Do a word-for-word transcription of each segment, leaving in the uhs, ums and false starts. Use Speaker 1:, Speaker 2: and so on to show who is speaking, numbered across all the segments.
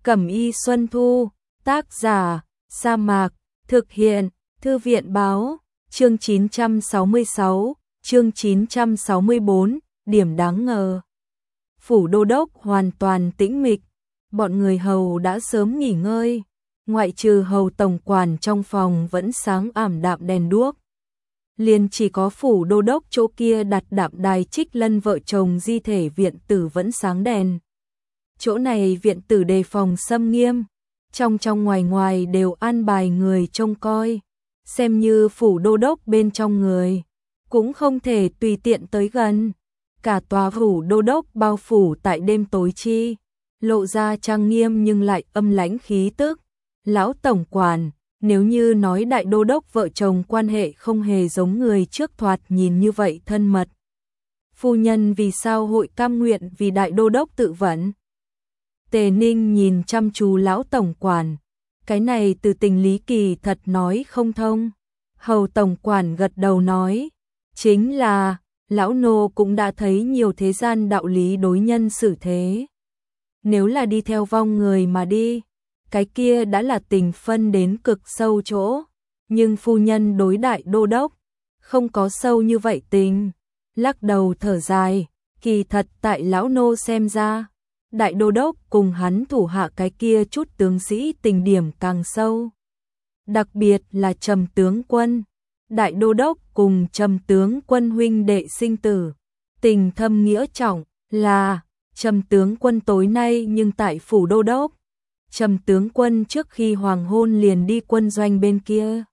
Speaker 1: Cẩm y Xuân Thu, tác giả, Sa Mạc, thực hiện, Thư viện báo, chương chín trăm sáu mươi sáu, chương chín trăm sáu mươi bốn, điểm đáng ngờ. Phủ đô đốc hoàn toàn tĩnh mịch, bọn người hầu đã sớm nghỉ ngơi, ngoại trừ hầu tổng quản trong phòng vẫn sáng ảm đạm đèn đuốc. Liền chỉ có phủ đô đốc chỗ kia đặt đạm đài Trích Lân vợ chồng di thể viện tử vẫn sáng đèn. Chỗ này viện tử đề phòng xâm nghiêm, trong trong ngoài ngoài đều an bài người trông coi, xem như phủ đô đốc bên trong người, cũng không thể tùy tiện tới gần. Cả tòa phủ đô đốc bao phủ tại đêm tối chi, lộ ra trang nghiêm nhưng lại âm lãnh khí tức. Lão tổng quản, nếu như nói đại đô đốc vợ chồng quan hệ không hề giống người trước thoạt nhìn như vậy thân mật, phu nhân vì sao hội cam nguyện vì đại đô đốc tự vẫn? Tề Ninh nhìn chăm chú lão tổng quản, cái này từ tình lý kỳ thật nói không thông. Hầu tổng quản gật đầu nói, chính là, lão nô cũng đã thấy nhiều thế gian đạo lý đối nhân xử thế. Nếu là đi theo vong người mà đi, cái kia đã là tình phân đến cực sâu chỗ, nhưng phu nhân đối đại đô đốc, không có sâu như vậy tình. Lắc đầu thở dài, kỳ thật tại lão nô xem ra, đại đô đốc cùng hắn thủ hạ cái kia chút tướng sĩ tình điểm càng sâu. Đặc biệt là Trầm tướng quân, đại đô đốc cùng Trầm tướng quân huynh đệ sinh tử, tình thâm nghĩa trọng, là Trầm tướng quân tối nay nhưng tại phủ đô đốc. Trầm tướng quân trước khi hoàng hôn liền đi quân doanh bên kia.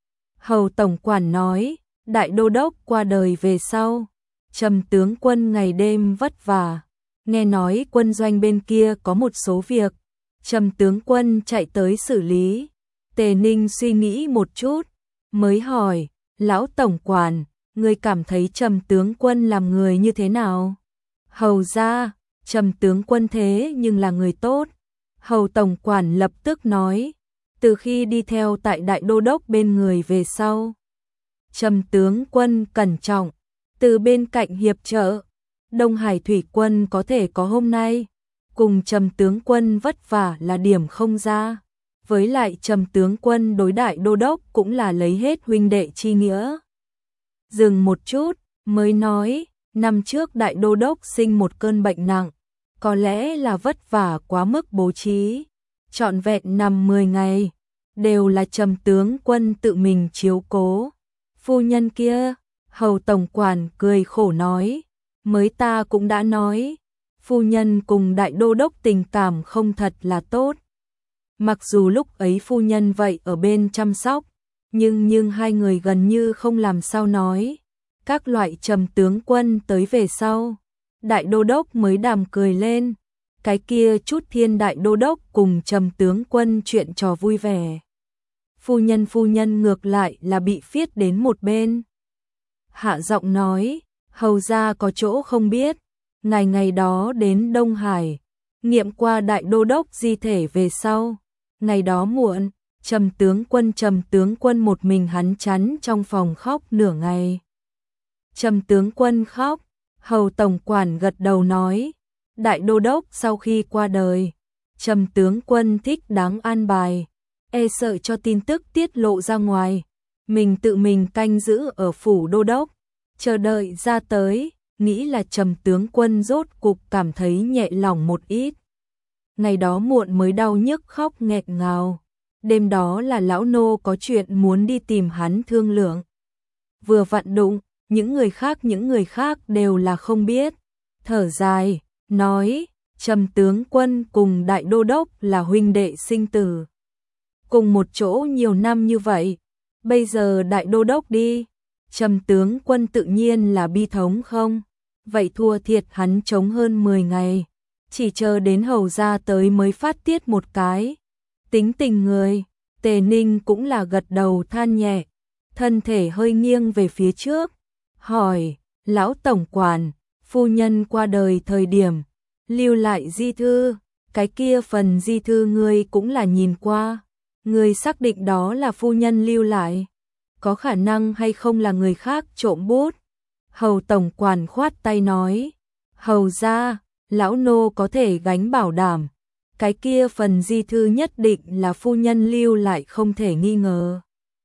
Speaker 1: Hầu tổng quản nói, đại đô đốc qua đời về sau, Trầm tướng quân ngày đêm vất vả, nghe nói quân doanh bên kia có một số việc, Trầm tướng quân chạy tới xử lý. Tề Ninh suy nghĩ một chút, mới hỏi, lão tổng quản, ngươi cảm thấy Trầm tướng quân làm người như thế nào? Hầu ra, Trầm tướng quân thế nhưng là người tốt. Hầu tổng quản lập tức nói, từ khi đi theo tại đại đô đốc bên người về sau, Trầm tướng quân cẩn trọng, từ bên cạnh hiệp trợ, Đông Hải thủy quân có thể có hôm nay, cùng Trầm tướng quân vất vả là điểm không ra. Với lại Trầm tướng quân đối đại đô đốc cũng là lấy hết huynh đệ chi nghĩa. Dừng một chút, mới nói, năm trước đại đô đốc sinh một cơn bệnh nặng, có lẽ là vất vả quá mức bố trí, trọn vẹn nằm mười ngày, đều là Trầm tướng quân tự mình chiếu cố. Phu nhân kia, hầu tổng quản cười khổ nói, mới ta cũng đã nói, phu nhân cùng đại đô đốc tình cảm không thật là tốt. Mặc dù lúc ấy phu nhân vậy ở bên chăm sóc, nhưng nhưng hai người gần như không làm sao nói. Các loại Trầm tướng quân tới về sau, đại đô đốc mới đàm cười lên, cái kia chút thiên đại đô đốc cùng Trầm tướng quân chuyện trò vui vẻ. Phu nhân phu nhân ngược lại là bị phiết đến một bên. Hạ giọng nói, hầu ra có chỗ không biết, ngày ngày đó đến Đông Hải, nghiệm qua đại đô đốc di thể về sau, ngày đó muộn, Trầm tướng quân Trầm tướng quân một mình hắn chắn trong phòng khóc nửa ngày. Trầm tướng quân khóc, hầu tổng quản gật đầu nói, đại đô đốc sau khi qua đời, Trầm tướng quân thích đáng an bài, e sợ cho tin tức tiết lộ ra ngoài, mình tự mình canh giữ ở phủ đô đốc, chờ đợi ra tới, nghĩ là Trầm tướng quân rốt cục cảm thấy nhẹ lòng một ít. Ngày đó muộn mới đau nhức khóc nghẹt ngào, đêm đó là lão nô có chuyện muốn đi tìm hắn thương lượng. Vừa vặn đụng, những người khác những người khác đều là không biết. Thở dài, nói, Trầm tướng quân cùng đại đô đốc là huynh đệ sinh tử, cùng một chỗ nhiều năm như vậy, bây giờ đại đô đốc đi, Trầm tướng quân tự nhiên là bi thống không? Vậy thua thiệt hắn chống hơn mười ngày, chỉ chờ đến hầu ra tới mới phát tiết một cái. Tính tình người, Tề Ninh cũng là gật đầu than nhẹ, thân thể hơi nghiêng về phía trước, hỏi, lão tổng quản, phu nhân qua đời thời điểm, lưu lại di thư, cái kia phần di thư ngươi cũng là nhìn qua, ngươi xác định đó là phu nhân lưu lại, có khả năng hay không là người khác trộm bút? Hầu tổng quản khoát tay nói, hầu ra, lão nô có thể gánh bảo đảm, cái kia phần di thư nhất định là phu nhân lưu lại không thể nghi ngờ.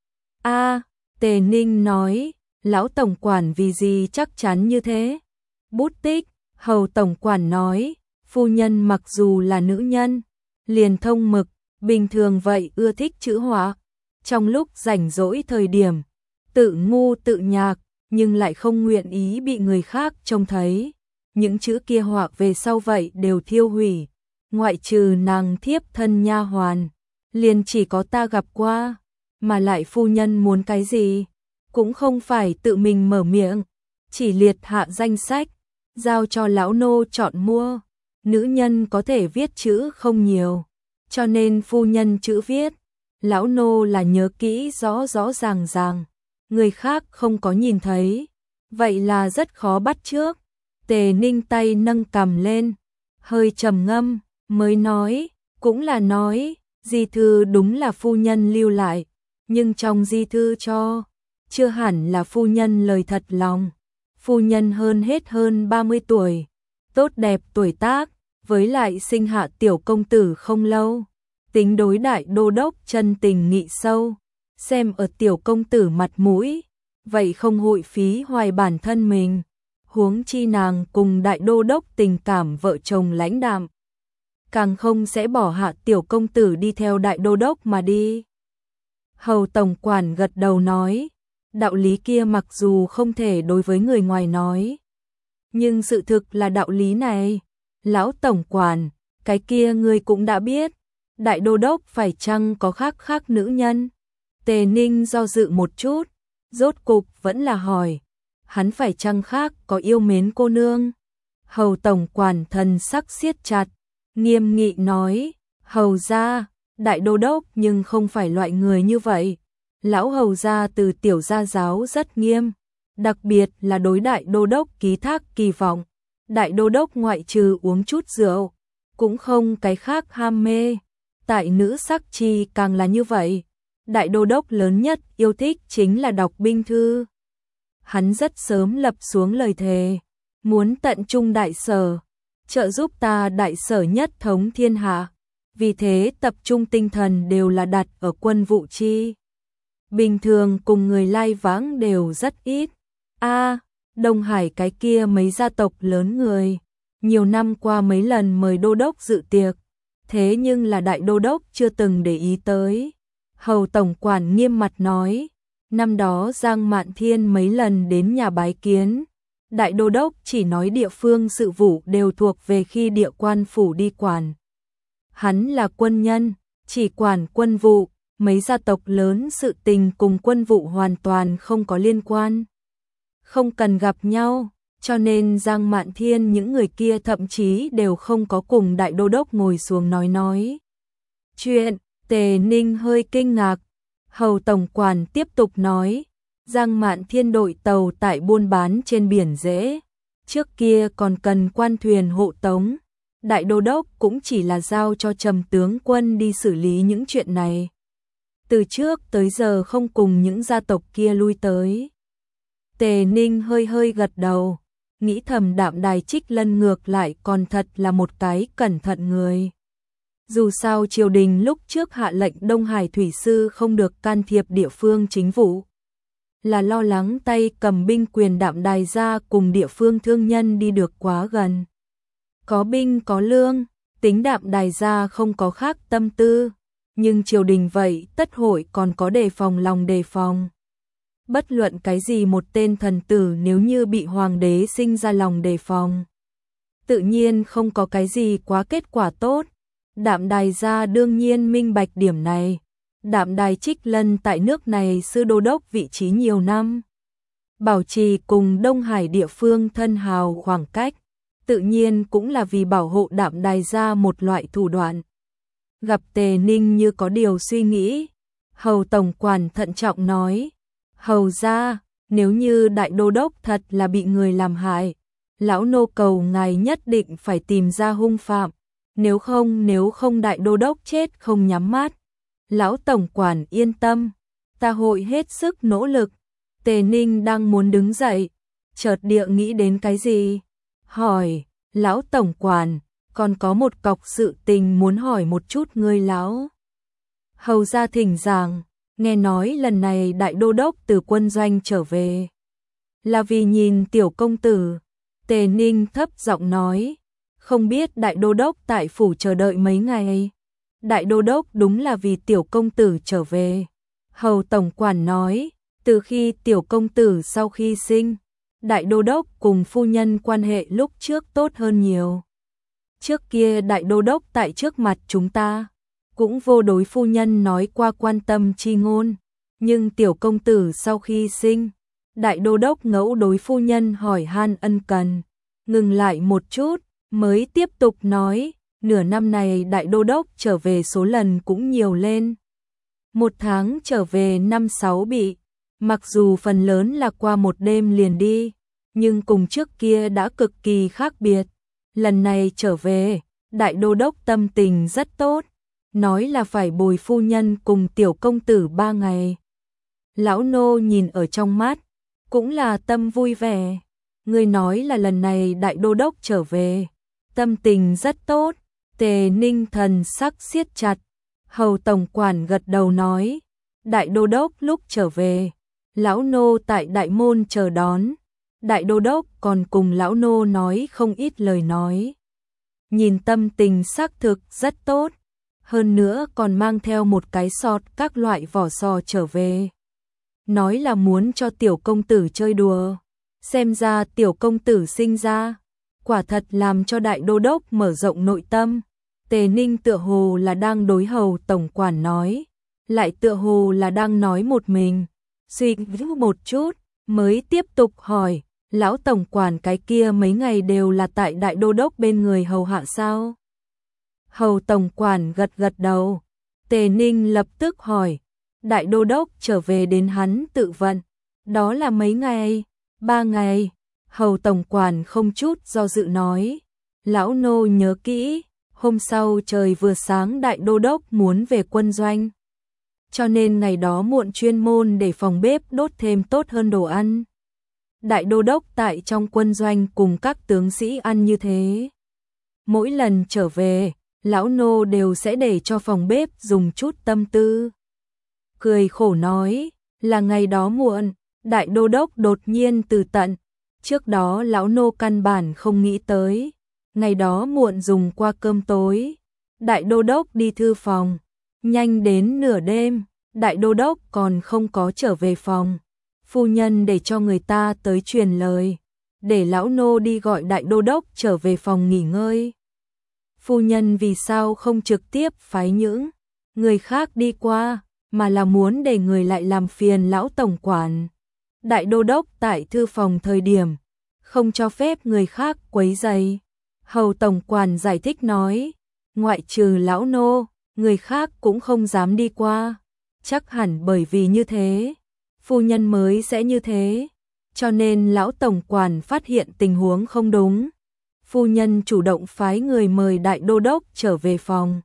Speaker 1: A, Tề Ninh nói, lão tổng quản vì gì chắc chắn như thế? Bút tích, Hầu tổng quản nói, phu nhân mặc dù là nữ nhân, liền thông mực, bình thường vậy ưa thích chữ họa, trong lúc rảnh rỗi thời điểm, tự ngu tự nhạc, nhưng lại không nguyện ý bị người khác trông thấy. Những chữ kia họa về sau vậy đều thiêu hủy, ngoại trừ nàng thiếp thân nha hoàn, liền chỉ có ta gặp qua, mà lại phu nhân muốn cái gì, cũng không phải tự mình mở miệng, chỉ liệt hạ danh sách, giao cho lão nô chọn mua. Nữ nhân có thể viết chữ không nhiều, cho nên phu nhân chữ viết, lão nô là nhớ kỹ rõ rõ ràng ràng, người khác không có nhìn thấy, vậy là rất khó bắt chước. Tề Ninh tay nâng cằm lên, hơi trầm ngâm, mới nói, cũng là nói, di thư đúng là phu nhân lưu lại, nhưng trong di thư cho, chưa hẳn là phu nhân lời thật lòng. Phu nhân hơn hết hơn ba mươi tuổi, tốt đẹp tuổi tác, với lại sinh hạ tiểu công tử không lâu, tính đối đại đô đốc chân tình nghị sâu, xem ở tiểu công tử mặt mũi, vậy không hội phí hoài bản thân mình, huống chi nàng cùng đại đô đốc tình cảm vợ chồng lãnh đạm, càng không sẽ bỏ hạ tiểu công tử đi theo đại đô đốc mà đi. Hầu tổng quản gật đầu nói, đạo lý kia mặc dù không thể đối với người ngoài nói, nhưng sự thực là đạo lý này. Lão tổng quản, cái kia ngươi cũng đã biết, đại đô đốc phải chăng có khác khác nữ nhân? Tề Ninh do dự một chút, rốt cục vẫn là hỏi, hắn phải chăng khác có yêu mến cô nương? Hầu tổng quản thần sắc siết chặt, nghiêm nghị nói, hầu gia, đại đô đốc nhưng không phải loại người như vậy. Lão hầu gia từ tiểu gia giáo rất nghiêm, đặc biệt là đối đại đô đốc ký thác kỳ vọng. Đại đô đốc ngoại trừ uống chút rượu, cũng không cái khác ham mê. Tại nữ sắc chi càng là như vậy. Đại đô đốc lớn nhất yêu thích chính là đọc binh thư. Hắn rất sớm lập xuống lời thề, muốn tận trung đại sở, trợ giúp ta đại sở nhất thống thiên hạ. Vì thế tập trung tinh thần đều là đặt ở quân vụ chi. Bình thường cùng người lai vãng đều rất ít. A, Đông Hải cái kia mấy gia tộc lớn người, nhiều năm qua mấy lần mời đô đốc dự tiệc, thế nhưng là đại đô đốc chưa từng để ý tới. Hầu tổng quản nghiêm mặt nói, năm đó Giang Mạn Thiên mấy lần đến nhà bái kiến, đại đô đốc chỉ nói địa phương sự vụ đều thuộc về khi địa quan phủ đi quản. Hắn là quân nhân, chỉ quản quân vụ, mấy gia tộc lớn sự tình cùng quân vụ hoàn toàn không có liên quan. Không cần gặp nhau, cho nên Giang Mạn Thiên những người kia thậm chí đều không có cùng đại đô đốc ngồi xuống nói nói chuyện. Tề Ninh hơi kinh ngạc. Hầu tổng quản tiếp tục nói, Giang Mạn Thiên đội tàu tại buôn bán trên biển dễ, trước kia còn cần quan thuyền hộ tống, đại đô đốc cũng chỉ là giao cho trầm tướng quân đi xử lý những chuyện này. Từ trước tới giờ không cùng những gia tộc kia lui tới. Tề Ninh hơi hơi gật đầu, nghĩ thầm Đạm Đài Trích Lân ngược lại còn thật là một cái cẩn thận người. Dù sao triều đình lúc trước hạ lệnh Đông Hải thủy sư không được can thiệp địa phương chính vụ, là lo lắng tay cầm binh quyền Đạm Đài gia cùng địa phương thương nhân đi được quá gần. Có binh có lương, tính Đạm Đài gia không có khác tâm tư, nhưng triều đình vậy tất hội còn có đề phòng lòng đề phòng. Bất luận cái gì một tên thần tử nếu như bị hoàng đế sinh ra lòng đề phòng, tự nhiên không có cái gì quá kết quả tốt. Đạm Đài gia đương nhiên minh bạch điểm này. Đạm Đài Trích Lân tại nước này sư đô đốc vị trí nhiều năm, bảo trì cùng Đông Hải địa phương thân hào khoảng cách, tự nhiên cũng là vì bảo hộ Đạm Đài gia một loại thủ đoạn. Gặp Tề Ninh như có điều suy nghĩ, Hầu tổng quản thận trọng nói, hầu gia, nếu như đại đô đốc thật là bị người làm hại, lão nô cầu ngài nhất định phải tìm ra hung phạm, nếu không nếu không đại đô đốc chết không nhắm mắt. Lão tổng quản yên tâm, ta hội hết sức nỗ lực. Tề Ninh đang muốn đứng dậy, chợt địa nghĩ đến cái gì, hỏi, lão tổng quản, còn có một cọc sự tình muốn hỏi một chút ngươi lão hầu ra thỉnh giảng, nghe nói lần này đại đô đốc từ quân doanh trở về. Là vì nhìn tiểu công tử, Tề Ninh thấp giọng nói, không biết đại đô đốc tại phủ chờ đợi mấy ngày. Đại đô đốc đúng là vì tiểu công tử trở về. Hầu tổng quản nói, từ khi tiểu công tử sau khi sinh, đại đô đốc cùng phu nhân quan hệ lúc trước tốt hơn nhiều. Trước kia đại đô đốc tại trước mặt chúng ta, cũng vô đối phu nhân nói qua quan tâm chi ngôn, nhưng tiểu công tử sau khi sinh, đại đô đốc ngẫu đối phu nhân hỏi han ân cần, ngừng lại một chút, mới tiếp tục nói, nửa năm này đại đô đốc trở về số lần cũng nhiều lên. Một tháng trở về năm sáu bị, mặc dù phần lớn là qua một đêm liền đi, nhưng cùng trước kia đã cực kỳ khác biệt. Lần này trở về, đại đô đốc tâm tình rất tốt, nói là phải bồi phu nhân cùng tiểu công tử ba ngày. Lão nô nhìn ở trong mắt, cũng là tâm vui vẻ. Người nói là lần này đại đô đốc trở về, tâm tình rất tốt. Tề Ninh thần sắc siết chặt. Hầu tổng quản gật đầu nói, đại đô đốc lúc trở về, lão nô tại đại môn chờ đón. Đại đô đốc còn cùng lão nô nói không ít lời nói. Nhìn tâm tình xác thực rất tốt, hơn nữa còn mang theo một cái sọt các loại vỏ sò trở về. Nói là muốn cho tiểu công tử chơi đùa, xem ra tiểu công tử sinh ra, quả thật làm cho đại đô đốc mở rộng nội tâm. Tề Ninh tựa hồ là đang đối hầu tổng quản nói, lại tựa hồ là đang nói một mình. Suy nghĩ một chút, mới tiếp tục hỏi, lão tổng quản cái kia mấy ngày đều là tại đại đô đốc bên người hầu hạ sao? Hầu tổng quản gật gật đầu. Tề Ninh lập tức hỏi, đại đô đốc trở về đến hắn tự vận, đó là mấy ngày? Ba ngày. Hầu tổng quản không chút do dự nói, lão nô nhớ kỹ, hôm sau trời vừa sáng đại đô đốc muốn về quân doanh, cho nên ngày đó muộn chuyên môn để phòng bếp đốt thêm tốt hơn đồ ăn. Đại đô đốc tại trong quân doanh cùng các tướng sĩ ăn như thế. Mỗi lần trở về, lão nô đều sẽ để cho phòng bếp dùng chút tâm tư. Cười khổ nói, là ngày đó muộn, đại đô đốc đột nhiên từ tận. Trước đó lão nô căn bản không nghĩ tới. Ngày đó muộn dùng qua cơm tối. Đại đô đốc đi thư phòng. Nhanh đến nửa đêm, đại đô đốc còn không có trở về phòng. Phu nhân để cho người ta tới truyền lời, để lão nô đi gọi đại đô đốc trở về phòng nghỉ ngơi. Phu nhân vì sao không trực tiếp phái những người khác đi qua, mà là muốn để người lại làm phiền lão tổng quản. Đại đô đốc tại thư phòng thời điểm, không cho phép người khác quấy rầy. Hầu tổng quản giải thích nói, ngoại trừ lão nô, người khác cũng không dám đi qua. Chắc hẳn bởi vì như thế, phu nhân mới sẽ như thế, cho nên lão tổng quản phát hiện tình huống không đúng. Phu nhân chủ động phái người mời đại đô đốc trở về phòng.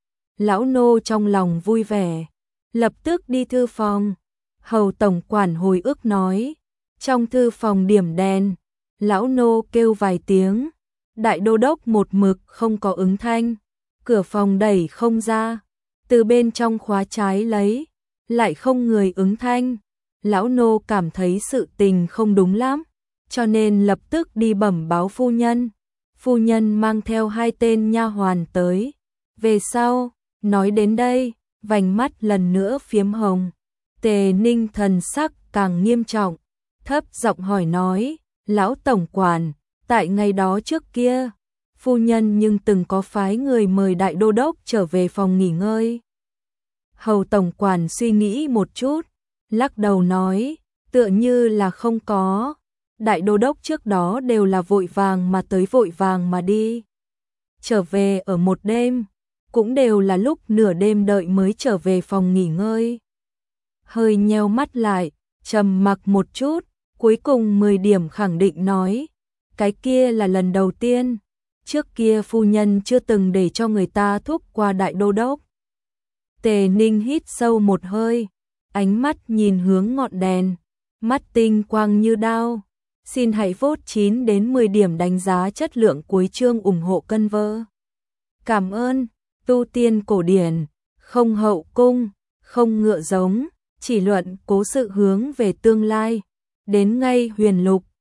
Speaker 1: Lão nô trong lòng vui vẻ, lập tức đi thư phòng. Hầu tổng quản hồi ức nói, trong thư phòng điểm đèn, lão nô kêu vài tiếng, đại đô đốc một mực không có ứng thanh, cửa phòng đẩy không ra, từ bên trong khóa trái lấy, lại không người ứng thanh. Lão nô cảm thấy sự tình không đúng lắm, cho nên lập tức đi bẩm báo phu nhân. Phu nhân mang theo hai tên nha hoàn tới. Về sau, nói đến đây, vành mắt lần nữa phiếm hồng. Tề Ninh thần sắc càng nghiêm trọng, thấp giọng hỏi nói, lão tổng quản, tại ngày đó trước kia, phu nhân nhưng từng có phái người mời đại đô đốc trở về phòng nghỉ ngơi. Hầu tổng quản suy nghĩ một chút, lắc đầu nói, tựa như là không có. Đại đô đốc trước đó đều là vội vàng mà tới vội vàng mà đi. Trở về ở một đêm, cũng đều là lúc nửa đêm đợi mới trở về phòng nghỉ ngơi. Hơi nheo mắt lại, trầm mặc một chút, cuối cùng mười điểm khẳng định nói, cái kia là lần đầu tiên, trước kia phu nhân chưa từng để cho người ta thúc qua đại đô đốc. Tề Ninh hít sâu một hơi, ánh mắt nhìn hướng ngọn đèn, mắt tinh quang như đao. Xin hãy vote chín đến mười điểm đánh giá chất lượng cuối chương ủng hộ Conver. Cảm ơn, tu tiên cổ điển, không hậu cung, không ngựa giống, chỉ luận cố sự hướng về tương lai. Đến ngay huyền lục,